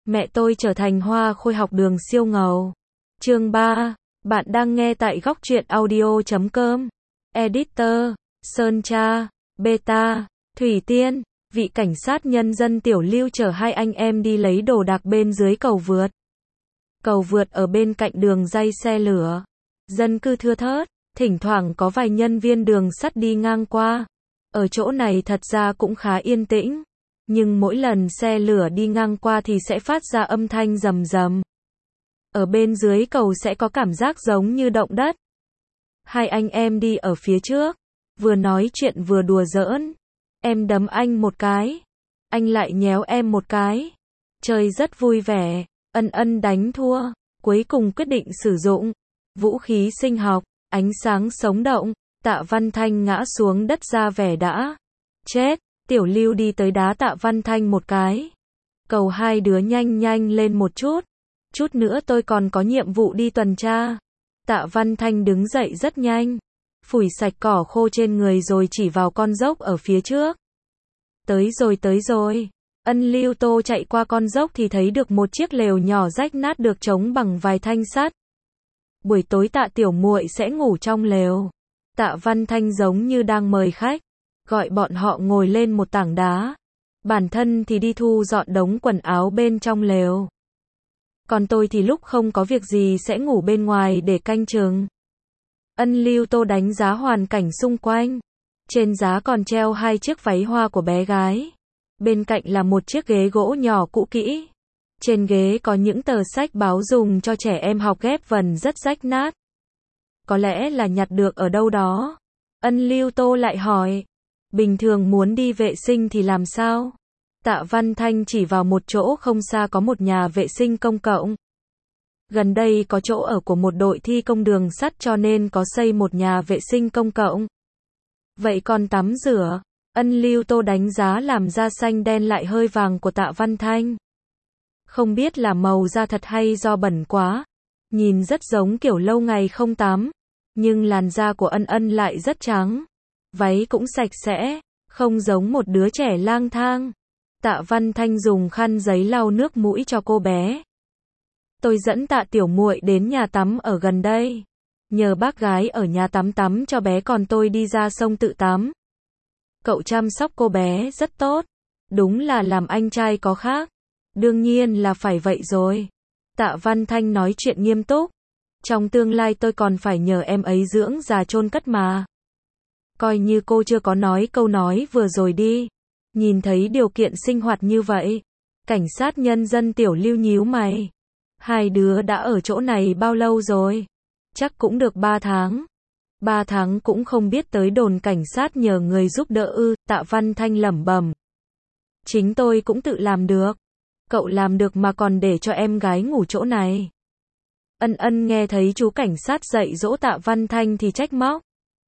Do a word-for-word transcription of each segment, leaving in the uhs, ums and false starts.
Mẹ tôi trở thành hoa khôi học đường siêu ngầu. Chương ba. Bạn đang nghe tại góc truyện audio chấm com. Editor, Sơn Tra, Beta, Thủy Tiên. Vị cảnh sát nhân dân Tiểu Lưu chở hai anh em đi lấy đồ đạc bên dưới cầu vượt. Cầu vượt ở bên cạnh đường ray xe lửa. Dân cư thưa thớt, thỉnh thoảng có vài nhân viên đường sắt đi ngang qua. Ở chỗ này thật ra cũng khá yên tĩnh. Nhưng mỗi lần xe lửa đi ngang qua thì sẽ phát ra âm thanh rầm rầm. Ở bên dưới cầu sẽ có cảm giác giống như động đất. Hai anh em đi ở phía trước, vừa nói chuyện vừa đùa giỡn. Em đấm anh một cái, anh lại nhéo em một cái. Chơi rất vui vẻ, ân ân đánh thua, cuối cùng quyết định sử dụng vũ khí sinh học, ánh sáng sống động. Tạ Văn Thanh ngã xuống đất ra vẻ đã chết. Tiểu Lưu đi tới đá Tạ Văn Thanh một cái. Cầu hai đứa nhanh nhanh lên một chút. Chút nữa tôi còn có nhiệm vụ đi tuần tra. Tạ Văn Thanh đứng dậy rất nhanh. Phủi sạch cỏ khô trên người rồi chỉ vào con dốc ở phía trước. Tới rồi tới rồi. Ân Lưu Tô chạy qua con dốc thì thấy được một chiếc lều nhỏ rách nát được chống bằng vài thanh sắt. Buổi tối Tạ tiểu muội sẽ ngủ trong lều. Tạ Văn Thanh giống như đang mời khách, gọi bọn họ ngồi lên một tảng đá. Bản thân thì đi thu dọn đống quần áo bên trong lều. Còn tôi thì lúc không có việc gì sẽ ngủ bên ngoài để canh chừng. Ân Lưu Tô đánh giá hoàn cảnh xung quanh. Trên giá còn treo hai chiếc váy hoa của bé gái. Bên cạnh là một chiếc ghế gỗ nhỏ cũ kỹ. Trên ghế có những tờ sách báo dùng cho trẻ em học ghép vần rất rách nát. Có lẽ là nhặt được ở đâu đó. Ân Lưu Tô lại hỏi. Bình thường muốn đi vệ sinh thì làm sao? Tạ Văn Thanh chỉ vào một chỗ không xa có một nhà vệ sinh công cộng. Gần đây có chỗ ở của một đội thi công đường sắt cho nên có xây một nhà vệ sinh công cộng. Vậy còn tắm rửa? Ân Lưu Tô đánh giá làm da xanh đen lại hơi vàng của Tạ Văn Thanh. Không biết là màu da thật hay do bẩn quá. Nhìn rất giống kiểu lâu ngày không tắm. Nhưng làn da của Ân Ân lại rất trắng. Váy cũng sạch sẽ, không giống một đứa trẻ lang thang. Tạ Văn Thanh dùng khăn giấy lau nước mũi cho cô bé. Tôi dẫn Tạ tiểu muội đến nhà tắm ở gần đây. Nhờ bác gái ở nhà tắm tắm cho bé còn tôi đi ra sông tự tắm. Cậu chăm sóc cô bé rất tốt. Đúng là làm anh trai có khác. Đương nhiên là phải vậy rồi. Tạ Văn Thanh nói chuyện nghiêm túc. Trong tương lai tôi còn phải nhờ em ấy dưỡng già chôn cất mà. Coi như cô chưa có nói câu nói vừa rồi đi. Nhìn thấy điều kiện sinh hoạt như vậy. Cảnh sát nhân dân Tiểu Lưu nhíu mày. Hai đứa đã ở chỗ này bao lâu rồi? Chắc cũng được ba tháng. Ba tháng cũng không biết tới đồn cảnh sát nhờ người giúp đỡ ư? Tạ Văn Thanh lẩm bẩm. Chính tôi cũng tự làm được. Cậu làm được mà còn để cho em gái ngủ chỗ này. Ân Ân nghe thấy chú cảnh sát dạy dỗ Tạ Văn Thanh thì trách móc.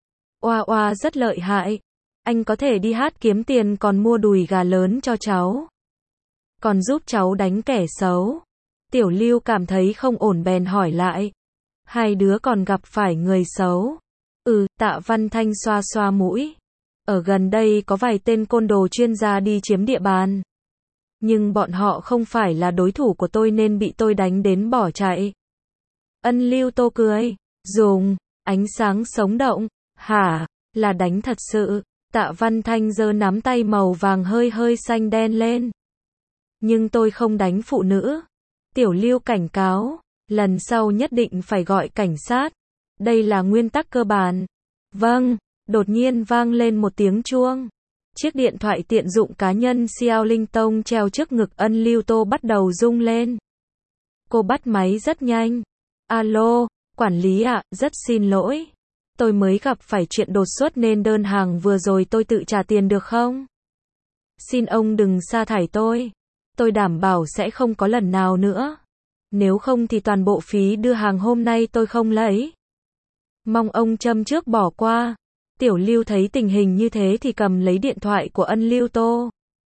Oa oa rất lợi hại. Anh có thể đi hát kiếm tiền còn mua đùi gà lớn cho cháu. Còn giúp cháu đánh kẻ xấu. Tiểu Lưu cảm thấy không ổn bèn hỏi lại. Hai đứa còn gặp phải người xấu. Ừ, Tạ Văn Thanh xoa xoa mũi. Ở gần đây có vài tên côn đồ chuyên gia đi chiếm địa bàn. Nhưng bọn họ không phải là đối thủ của tôi nên bị tôi đánh đến bỏ chạy. Ân Lưu Tô cười. Dùng ánh sáng sống động. Hả? Là đánh thật sự. Tạ Văn Thanh giơ nắm tay màu vàng hơi hơi xanh đen lên. Nhưng tôi không đánh phụ nữ. Tiểu Lưu cảnh cáo. Lần sau nhất định phải gọi cảnh sát. Đây là nguyên tắc cơ bản. Vâng. Đột nhiên vang lên một tiếng chuông. Chiếc điện thoại tiện dụng cá nhân Xiao Linh Tông treo trước ngực Ân Lưu Tô bắt đầu rung lên. Cô bắt máy rất nhanh. Alo, quản lý ạ, rất xin lỗi. Tôi mới gặp phải chuyện đột xuất nên đơn hàng vừa rồi tôi tự trả tiền được không? Xin ông đừng sa thải tôi. Tôi đảm bảo sẽ không có lần nào nữa. Nếu không thì toàn bộ phí đưa hàng hôm nay tôi không lấy. Mong ông châm trước bỏ qua. Tiểu Lưu thấy tình hình như thế thì cầm lấy điện thoại của Ân Lưu Tô.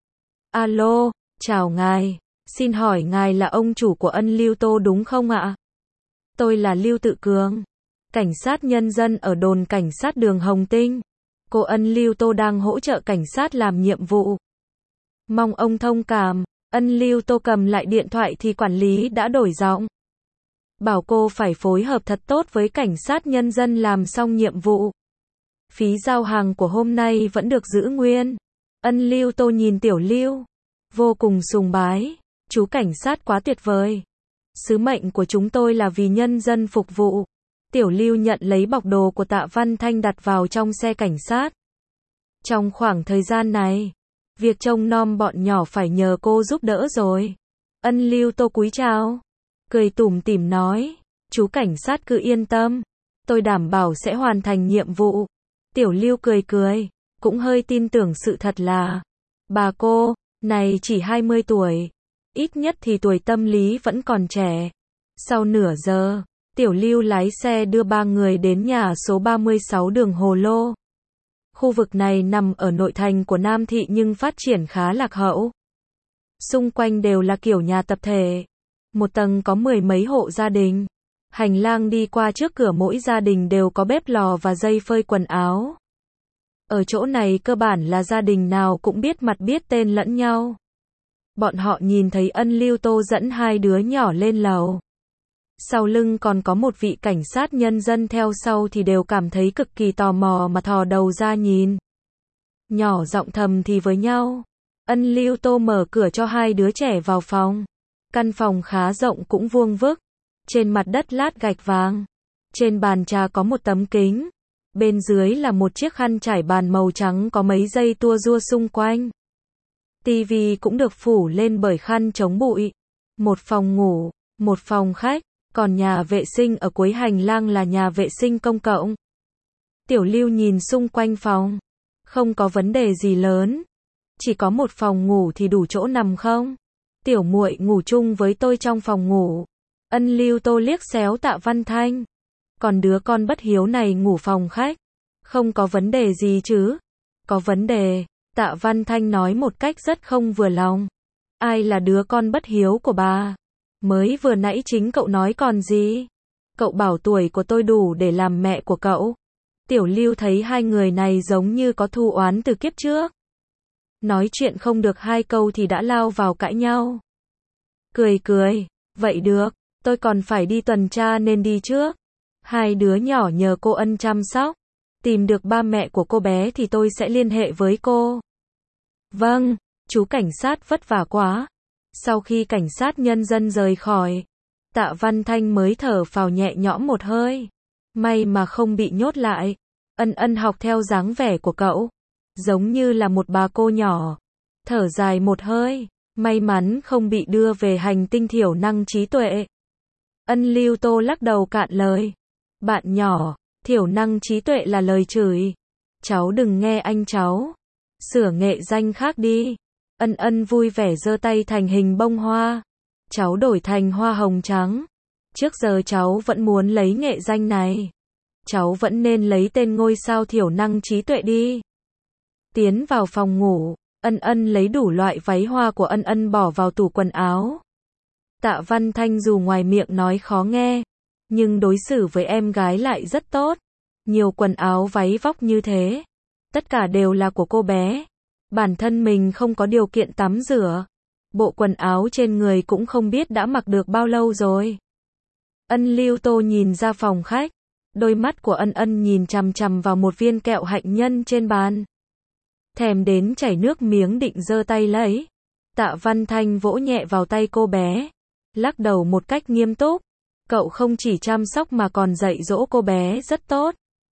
Alo, chào ngài. Xin hỏi ngài là ông chủ của Ân Lưu Tô đúng không ạ? Tôi là Lưu Tự Cường. Cảnh sát nhân dân ở đồn cảnh sát đường Hồng Tinh. Cô Ân Lưu Tô đang hỗ trợ cảnh sát làm nhiệm vụ. Mong ông thông cảm. Ân Lưu Tô cầm lại điện thoại thì quản lý đã đổi giọng. Bảo cô phải phối hợp thật tốt với cảnh sát nhân dân làm xong nhiệm vụ. Phí giao hàng của hôm nay vẫn được giữ nguyên. Ân Lưu Tô nhìn Tiểu Lưu, vô cùng sùng bái. Chú cảnh sát quá tuyệt vời. Sứ mệnh của chúng tôi là vì nhân dân phục vụ. Tiểu Lưu nhận lấy bọc đồ của Tạ Văn Thanh đặt vào trong xe cảnh sát. Trong khoảng thời gian này, việc trông nom bọn nhỏ phải nhờ cô giúp đỡ rồi. Ân Lưu Tô cúi chào, cười tủm tỉm nói, chú cảnh sát cứ yên tâm, tôi đảm bảo sẽ hoàn thành nhiệm vụ. Tiểu Lưu cười cười, cũng hơi tin tưởng sự thật là, bà cô này chỉ hai mươi tuổi, ít nhất thì tuổi tâm lý vẫn còn trẻ. Sau nửa giờ, Tiểu Lưu lái xe đưa ba người đến nhà số ba mươi sáu đường Hồ Lô. Khu vực này nằm ở nội thành của Nam Thị nhưng phát triển khá lạc hậu. Xung quanh đều là kiểu nhà tập thể. Một tầng có mười mấy hộ gia đình. Hành lang đi qua trước cửa mỗi gia đình đều có bếp lò và dây phơi quần áo. Ở chỗ này cơ bản là gia đình nào cũng biết mặt biết tên lẫn nhau. Bọn họ nhìn thấy Ân Lưu Tô dẫn hai đứa nhỏ lên lầu. Sau lưng còn có một vị cảnh sát nhân dân theo sau thì đều cảm thấy cực kỳ tò mò mà thò đầu ra nhìn. Nhỏ giọng thầm thì với nhau. Ân Lưu Tô mở cửa cho hai đứa trẻ vào phòng. Căn phòng khá rộng cũng vuông vức. Trên mặt đất lát gạch vàng. Trên bàn trà có một tấm kính. Bên dưới là một chiếc khăn trải bàn màu trắng có mấy dây tua rua xung quanh. Tivi cũng được phủ lên bởi khăn chống bụi. Một phòng ngủ, một phòng khách. Còn nhà vệ sinh ở cuối hành lang là nhà vệ sinh công cộng. Tiểu Lưu nhìn xung quanh phòng. Không có vấn đề gì lớn. Chỉ có một phòng ngủ thì đủ chỗ nằm không? Tiểu muội ngủ chung với tôi trong phòng ngủ. Ân Lưu Tô liếc xéo Tạ Văn Thanh. Còn đứa con bất hiếu này ngủ phòng khách. Không có vấn đề gì chứ? Có vấn đề. Tạ Văn Thanh nói một cách rất không vừa lòng. Ai là đứa con bất hiếu của bà? Mới vừa nãy chính cậu nói còn gì? Cậu bảo tuổi của tôi đủ để làm mẹ của cậu. Tiểu Lưu thấy hai người này giống như có thù oán từ kiếp trước. Nói chuyện không được hai câu thì đã lao vào cãi nhau. Cười cười, vậy được, tôi còn phải đi tuần tra nên đi trước. Hai đứa nhỏ nhờ cô Ân chăm sóc. Tìm được ba mẹ của cô bé thì tôi sẽ liên hệ với cô. Vâng, chú cảnh sát vất vả quá. Sau khi cảnh sát nhân dân rời khỏi, Tạ Văn Thanh mới thở phào nhẹ nhõm một hơi. May mà không bị nhốt lại. Ân Ân học theo dáng vẻ của cậu, giống như là một bà cô nhỏ. Thở dài một hơi, may mắn không bị đưa về hành tinh thiểu năng trí tuệ. Ân Lưu Tô lắc đầu cạn lời. Bạn nhỏ, thiểu năng trí tuệ là lời chửi. Cháu đừng nghe anh cháu. Sửa nghệ danh khác đi. Ân Ân vui vẻ giơ tay thành hình bông hoa. Cháu đổi thành hoa hồng trắng. Trước giờ cháu vẫn muốn lấy nghệ danh này. Cháu vẫn nên lấy tên ngôi sao thiểu năng trí tuệ đi. Tiến vào phòng ngủ, Ân Ân lấy đủ loại váy hoa của Ân Ân bỏ vào tủ quần áo. Tạ Văn Thanh dù ngoài miệng nói khó nghe, nhưng đối xử với em gái lại rất tốt. Nhiều quần áo váy vóc như thế, tất cả đều là của cô bé. Bản thân mình không có điều kiện tắm rửa. Bộ quần áo trên người cũng không biết đã mặc được bao lâu rồi. Ân Lưu Tô nhìn ra phòng khách. Đôi mắt của Ân Ân nhìn chằm chằm vào một viên kẹo hạnh nhân trên bàn. Thèm đến chảy nước miếng định giơ tay lấy. Tạ Văn Thanh vỗ nhẹ vào tay cô bé. Lắc đầu một cách nghiêm túc. Cậu không chỉ chăm sóc mà còn dạy dỗ cô bé rất tốt.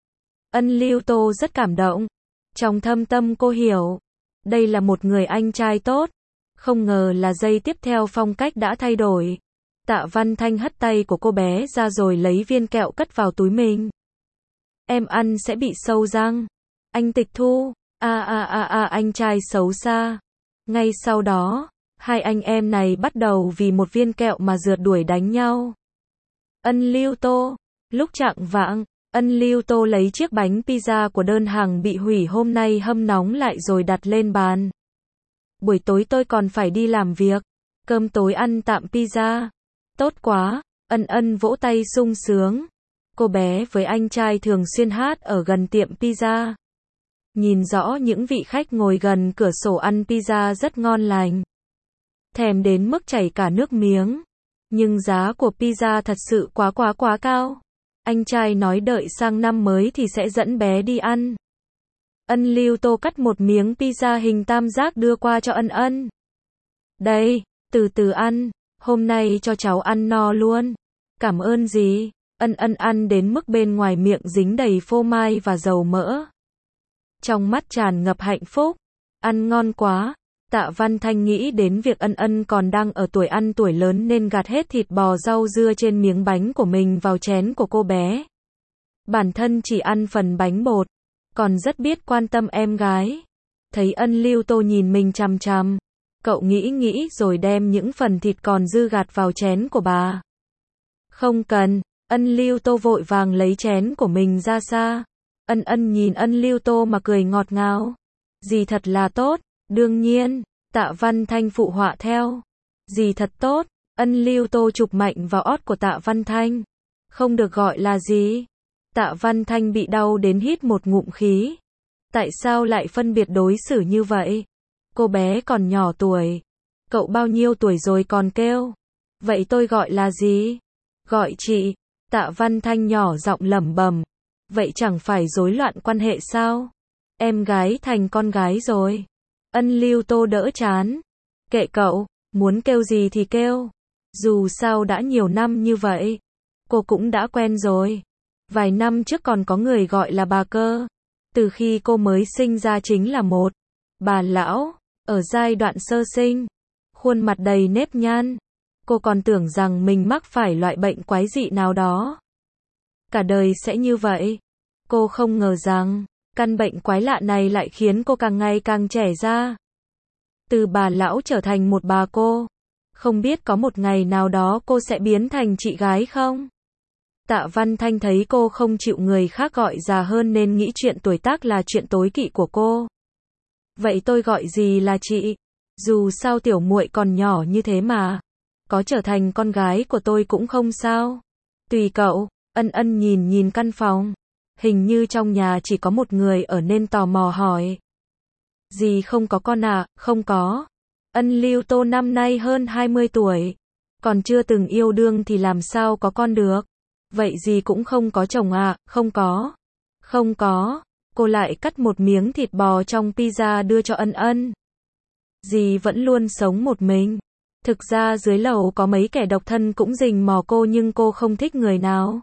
Ân Lưu Tô rất cảm động. Trong thâm tâm cô hiểu. Đây là một người anh trai tốt. Không ngờ là giây tiếp theo phong cách đã thay đổi. Tạ Văn Thanh hất tay của cô bé ra rồi lấy viên kẹo cất vào túi mình. Em ăn sẽ bị sâu răng. Anh tịch thu. A a a a anh trai xấu xa. Ngay sau đó, hai anh em này bắt đầu vì một viên kẹo mà rượt đuổi đánh nhau. Ân Lưu Tô. Lúc chạng vạng, Ân Lưu Tô lấy chiếc bánh pizza của đơn hàng bị hủy hôm nay hâm nóng lại rồi đặt lên bàn. Buổi tối tôi còn phải đi làm việc. Cơm tối ăn tạm pizza. Tốt quá. Ân Ân vỗ tay sung sướng. Cô bé với anh trai thường xuyên hát ở gần tiệm pizza. Nhìn rõ những vị khách ngồi gần cửa sổ ăn pizza rất ngon lành. thèm đến mức chảy cả nước miếng. Nhưng giá của pizza thật sự quá quá quá cao. Anh trai nói đợi sang năm mới thì sẽ dẫn bé đi ăn. Ân Lưu Tô cắt một miếng pizza hình tam giác đưa qua cho Ân Ân. Đây, từ từ ăn, hôm nay cho cháu ăn no luôn. Cảm ơn gì? Ân Ân ăn đến mức bên ngoài miệng dính đầy phô mai và dầu mỡ. Trong mắt tràn ngập hạnh phúc. Ăn ngon quá. Tạ Văn Thanh nghĩ đến việc Ân Ân còn đang ở tuổi ăn tuổi lớn nên gạt hết thịt bò rau dưa trên miếng bánh của mình vào chén của cô bé. Bản thân chỉ ăn phần bánh bột, còn rất biết quan tâm em gái. Thấy Ân Lưu Tô nhìn mình chằm chằm, cậu nghĩ nghĩ rồi đem những phần thịt còn dư gạt vào chén của bà. Không cần, Ân Lưu Tô vội vàng lấy chén của mình ra xa. Ân Ân nhìn Ân Lưu Tô mà cười ngọt ngào. Dì thật là tốt, đương nhiên, Tạ Văn Thanh phụ họa theo. Dì thật tốt, Ân Lưu Tô chụp mạnh vào ót của Tạ Văn Thanh. Không được gọi là gì. Tạ Văn Thanh bị đau đến hít một ngụm khí. Tại sao lại phân biệt đối xử như vậy? Cô bé còn nhỏ tuổi. Cậu bao nhiêu tuổi rồi còn kêu? Vậy tôi gọi là gì? Gọi chị. Tạ Văn Thanh nhỏ giọng lẩm bẩm. Vậy chẳng phải rối loạn quan hệ sao? Em gái thành con gái rồi. Ân Lưu Tô đỡ chán. Kệ cậu, muốn kêu gì thì kêu. Dù sao đã nhiều năm như vậy. Cô cũng đã quen rồi. Vài năm trước còn có người gọi là bà cơ. Từ khi cô mới sinh ra chính là một bà lão. Ở giai đoạn sơ sinh. Khuôn mặt đầy nếp nhăn. Cô còn tưởng rằng mình mắc phải loại bệnh quái dị nào đó. Cả đời sẽ như vậy. Cô không ngờ rằng căn bệnh quái lạ này lại khiến cô càng ngày càng trẻ ra. Từ bà lão trở thành một bà cô. Không biết có một ngày nào đó cô sẽ biến thành chị gái không? Tạ Văn Thanh thấy cô không chịu người khác gọi già hơn nên nghĩ chuyện tuổi tác là chuyện tối kỵ của cô. Vậy tôi gọi gì là chị? Dù sao tiểu muội còn nhỏ như thế mà. Có trở thành con gái của tôi cũng không sao. Tùy cậu. Ân Ân nhìn nhìn căn phòng. Hình như trong nhà chỉ có một người ở nên tò mò hỏi. Dì không có con à? Không có. Ân Lưu Tô năm nay hơn hai mươi tuổi. Còn chưa từng yêu đương thì làm sao có con được? Vậy dì cũng không có chồng à? Không có. Không có. Cô lại cắt một miếng thịt bò trong pizza đưa cho Ân Ân. Dì vẫn luôn sống một mình. Thực ra dưới lầu có mấy kẻ độc thân cũng rình mò cô nhưng cô không thích người nào.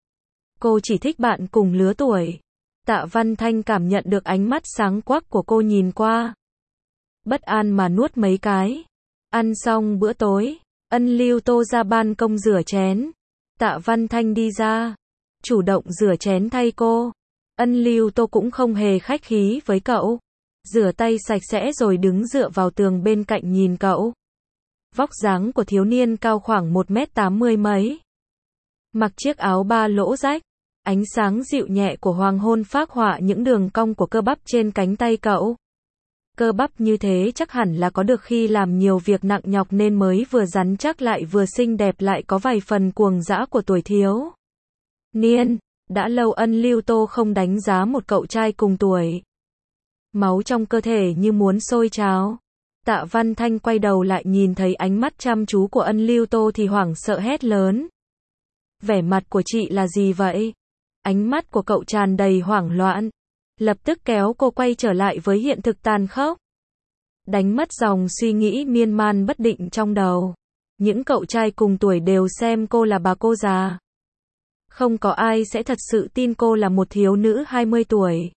Cô chỉ thích bạn cùng lứa tuổi. Tạ Văn Thanh cảm nhận được ánh mắt sáng quắc của cô nhìn qua. Bất an mà nuốt mấy cái. Ăn xong bữa tối, Ân Lưu Tô ra ban công rửa chén. Tạ Văn Thanh đi ra, chủ động rửa chén thay cô. Ân Lưu Tô cũng không hề khách khí với cậu. Rửa tay sạch sẽ rồi đứng dựa vào tường bên cạnh nhìn cậu. Vóc dáng của thiếu niên cao khoảng một mét tám mươi mấy. Mặc chiếc áo ba lỗ rách. Ánh sáng dịu nhẹ của hoàng hôn phác họa những đường cong của cơ bắp trên cánh tay cậu. Cơ bắp như thế chắc hẳn là có được khi làm nhiều việc nặng nhọc nên mới vừa rắn chắc lại vừa xinh đẹp lại có vài phần cuồng dã của tuổi thiếu niên. Đã lâu Ân Lưu Tô không đánh giá một cậu trai cùng tuổi. Máu trong cơ thể như muốn sôi trào. Tạ Văn Thanh quay đầu lại nhìn thấy ánh mắt chăm chú của Ân Lưu Tô thì hoảng sợ hét lớn. Vẻ mặt của chị là gì vậy? Ánh mắt của cậu tràn đầy hoảng loạn. Lập tức kéo cô quay trở lại với hiện thực tàn khốc. Đánh mất dòng suy nghĩ miên man bất định trong đầu. Những cậu trai cùng tuổi đều xem cô là bà cô già. Không có ai sẽ thật sự tin cô là một thiếu nữ hai mươi tuổi.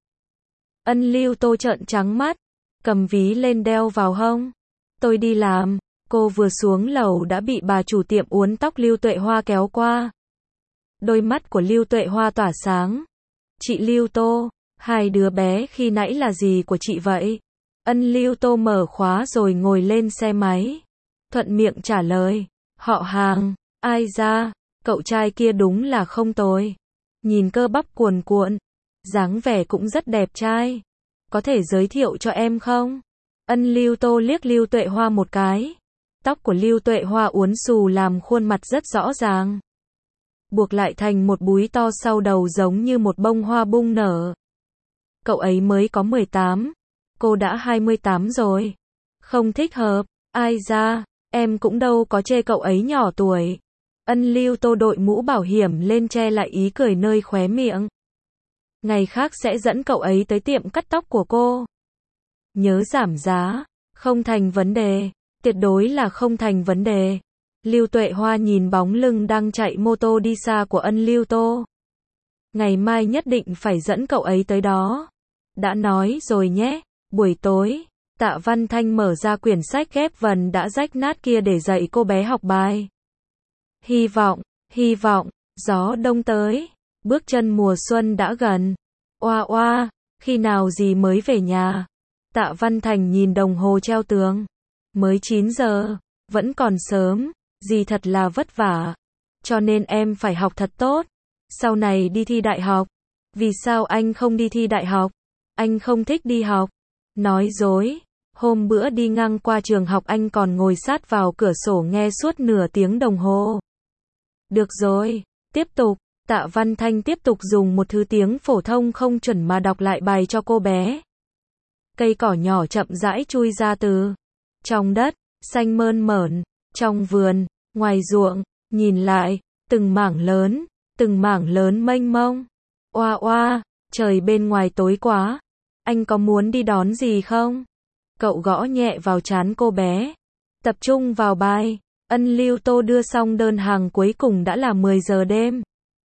Ân Lưu Tô trợn trắng mắt. Cầm ví lên đeo vào hông. Tôi đi làm. Cô vừa xuống lầu đã bị bà chủ tiệm uốn tóc Lưu Tuệ Hoa kéo qua. Đôi mắt của Lưu Tuệ Hoa tỏa sáng. Chị Lưu Tô, hai đứa bé khi nãy là gì của chị vậy? Ân Lưu Tô mở khóa rồi ngồi lên xe máy. Thuận miệng trả lời. Họ hàng. Ai ra? Cậu trai kia đúng là không tồi. Nhìn cơ bắp cuồn cuộn. Dáng vẻ cũng rất đẹp trai. Có thể giới thiệu cho em không? Ân Lưu Tô liếc Lưu Tuệ Hoa một cái. Tóc của Lưu Tuệ Hoa uốn xù làm khuôn mặt rất rõ ràng. Buộc lại thành một búi to sau đầu giống như một bông hoa bung nở. Cậu ấy mới có mười tám. Cô đã hai mươi tám rồi. Không thích hợp. Ai ra? Em cũng đâu có chê cậu ấy nhỏ tuổi. Ân Lưu Tô đội mũ bảo hiểm lên che lại ý cười nơi khóe miệng. Ngày khác sẽ dẫn cậu ấy tới tiệm cắt tóc của cô. Nhớ giảm giá, không thành vấn đề, tuyệt đối là không thành vấn đề. Lưu Tuệ Hoa nhìn bóng lưng đang chạy mô tô đi xa của Ân Lưu Tô. Ngày mai nhất định phải dẫn cậu ấy tới đó. Đã nói rồi nhé, buổi tối, Tạ Văn Thanh mở ra quyển sách ghép vần đã rách nát kia để dạy cô bé học bài. Hy vọng, hy vọng, gió đông tới, bước chân mùa xuân đã gần. Oa oa, khi nào dì mới về nhà? Tạ Văn Thành nhìn đồng hồ treo tường. Mới chín giờ, vẫn còn sớm, dì thật là vất vả. Cho nên em phải học thật tốt. Sau này đi thi đại học. Vì sao anh không đi thi đại học? Anh không thích đi học. Nói dối. Hôm bữa đi ngang qua trường học anh còn ngồi sát vào cửa sổ nghe suốt nửa tiếng đồng hồ. Được rồi, tiếp tục. Tạ Văn Thanh tiếp tục dùng một thứ tiếng phổ thông không chuẩn mà đọc lại bài cho cô bé. Cây cỏ nhỏ chậm rãi chui ra từ trong đất, xanh mơn mởn, trong vườn, ngoài ruộng, nhìn lại, từng mảng lớn, từng mảng lớn mênh mông. Oa oa, trời bên ngoài tối quá. Anh có muốn đi đón gì không? Cậu gõ nhẹ vào trán cô bé. Tập trung vào bài. Ân Lưu Tô đưa xong đơn hàng cuối cùng đã là mười giờ đêm.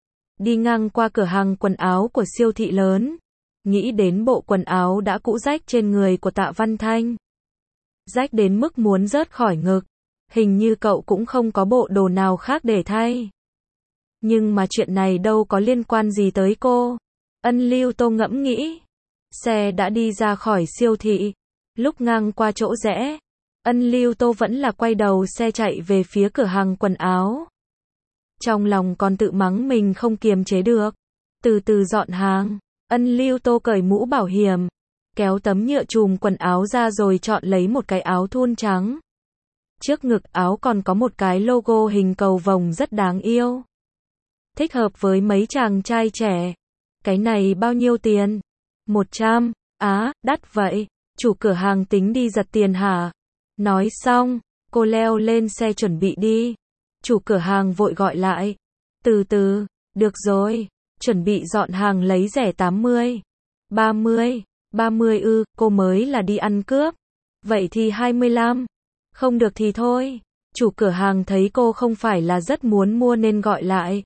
Đi ngang qua cửa hàng quần áo của siêu thị lớn. Nghĩ đến bộ quần áo đã cũ rách trên người của Tạ Văn Thanh. Rách đến mức muốn rớt khỏi ngực. Hình như cậu cũng không có bộ đồ nào khác để thay. Nhưng mà chuyện này đâu có liên quan gì tới cô. Ân Lưu Tô ngẫm nghĩ. Xe đã đi ra khỏi siêu thị. Lúc ngang qua chỗ rẽ, Ân Lưu Tô vẫn là quay đầu xe chạy về phía cửa hàng quần áo. Trong lòng còn tự mắng mình không kiềm chế được. Từ từ dọn hàng, Ân Lưu Tô cởi mũ bảo hiểm, kéo tấm nhựa chùm quần áo ra rồi chọn lấy một cái áo thun trắng. Trước ngực áo còn có một cái logo hình cầu vồng rất đáng yêu. Thích hợp với mấy chàng trai trẻ. Cái này bao nhiêu tiền? một trăm. Á, đắt vậy. Chủ cửa hàng tính đi giật tiền hả? Nói xong, cô leo lên xe chuẩn bị đi. Chủ cửa hàng vội gọi lại. Từ từ, được rồi, chuẩn bị dọn hàng lấy rẻ tám mươi. ba mươi, ba mươi ư, cô mới là đi ăn cướp. Vậy thì hai mươi lăm. Không được thì thôi. Chủ cửa hàng thấy cô không phải là rất muốn mua nên gọi lại.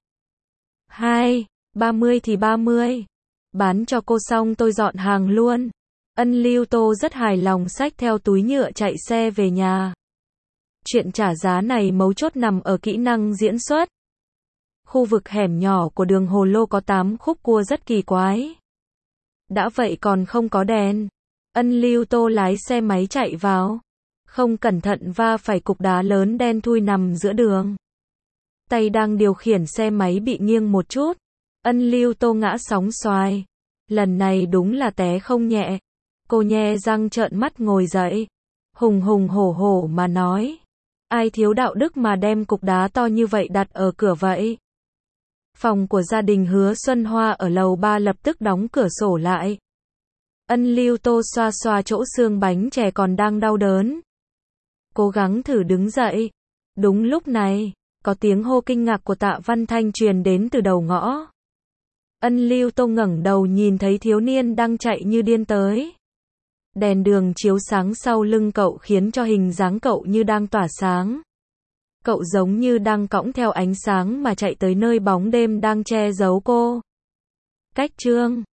Hai, ba mươi thì ba mươi. Bán cho cô xong tôi dọn hàng luôn. Ân Lưu Tô rất hài lòng xách theo túi nhựa chạy xe về nhà. Chuyện trả giá này mấu chốt nằm ở kỹ năng diễn xuất. Khu vực hẻm nhỏ của đường Hồ Lô có tám khúc cua rất kỳ quái. Đã vậy còn không có đèn. Ân Lưu Tô lái xe máy chạy vào. Không cẩn thận va phải cục đá lớn đen thui nằm giữa đường. Tay đang điều khiển xe máy bị nghiêng một chút. Ân Lưu Tô ngã sóng xoài. Lần này đúng là té không nhẹ. Cô nhe răng trợn mắt ngồi dậy. Hùng hùng hổ hổ mà nói. Ai thiếu đạo đức mà đem cục đá to như vậy đặt ở cửa vậy? Phòng của gia đình Hứa Xuân Hoa ở lầu ba lập tức đóng cửa sổ lại. Ân Lưu Tô xoa xoa chỗ xương bánh chè còn đang đau đớn. Cố gắng thử đứng dậy. Đúng lúc này, có tiếng hô kinh ngạc của Tạ Văn Thanh truyền đến từ đầu ngõ. Ân Lưu Tô ngẩng đầu nhìn thấy thiếu niên đang chạy như điên tới. Đèn đường chiếu sáng sau lưng cậu khiến cho hình dáng cậu như đang tỏa sáng. Cậu giống như đang cõng theo ánh sáng mà chạy tới nơi bóng đêm đang che giấu cô. Cách chương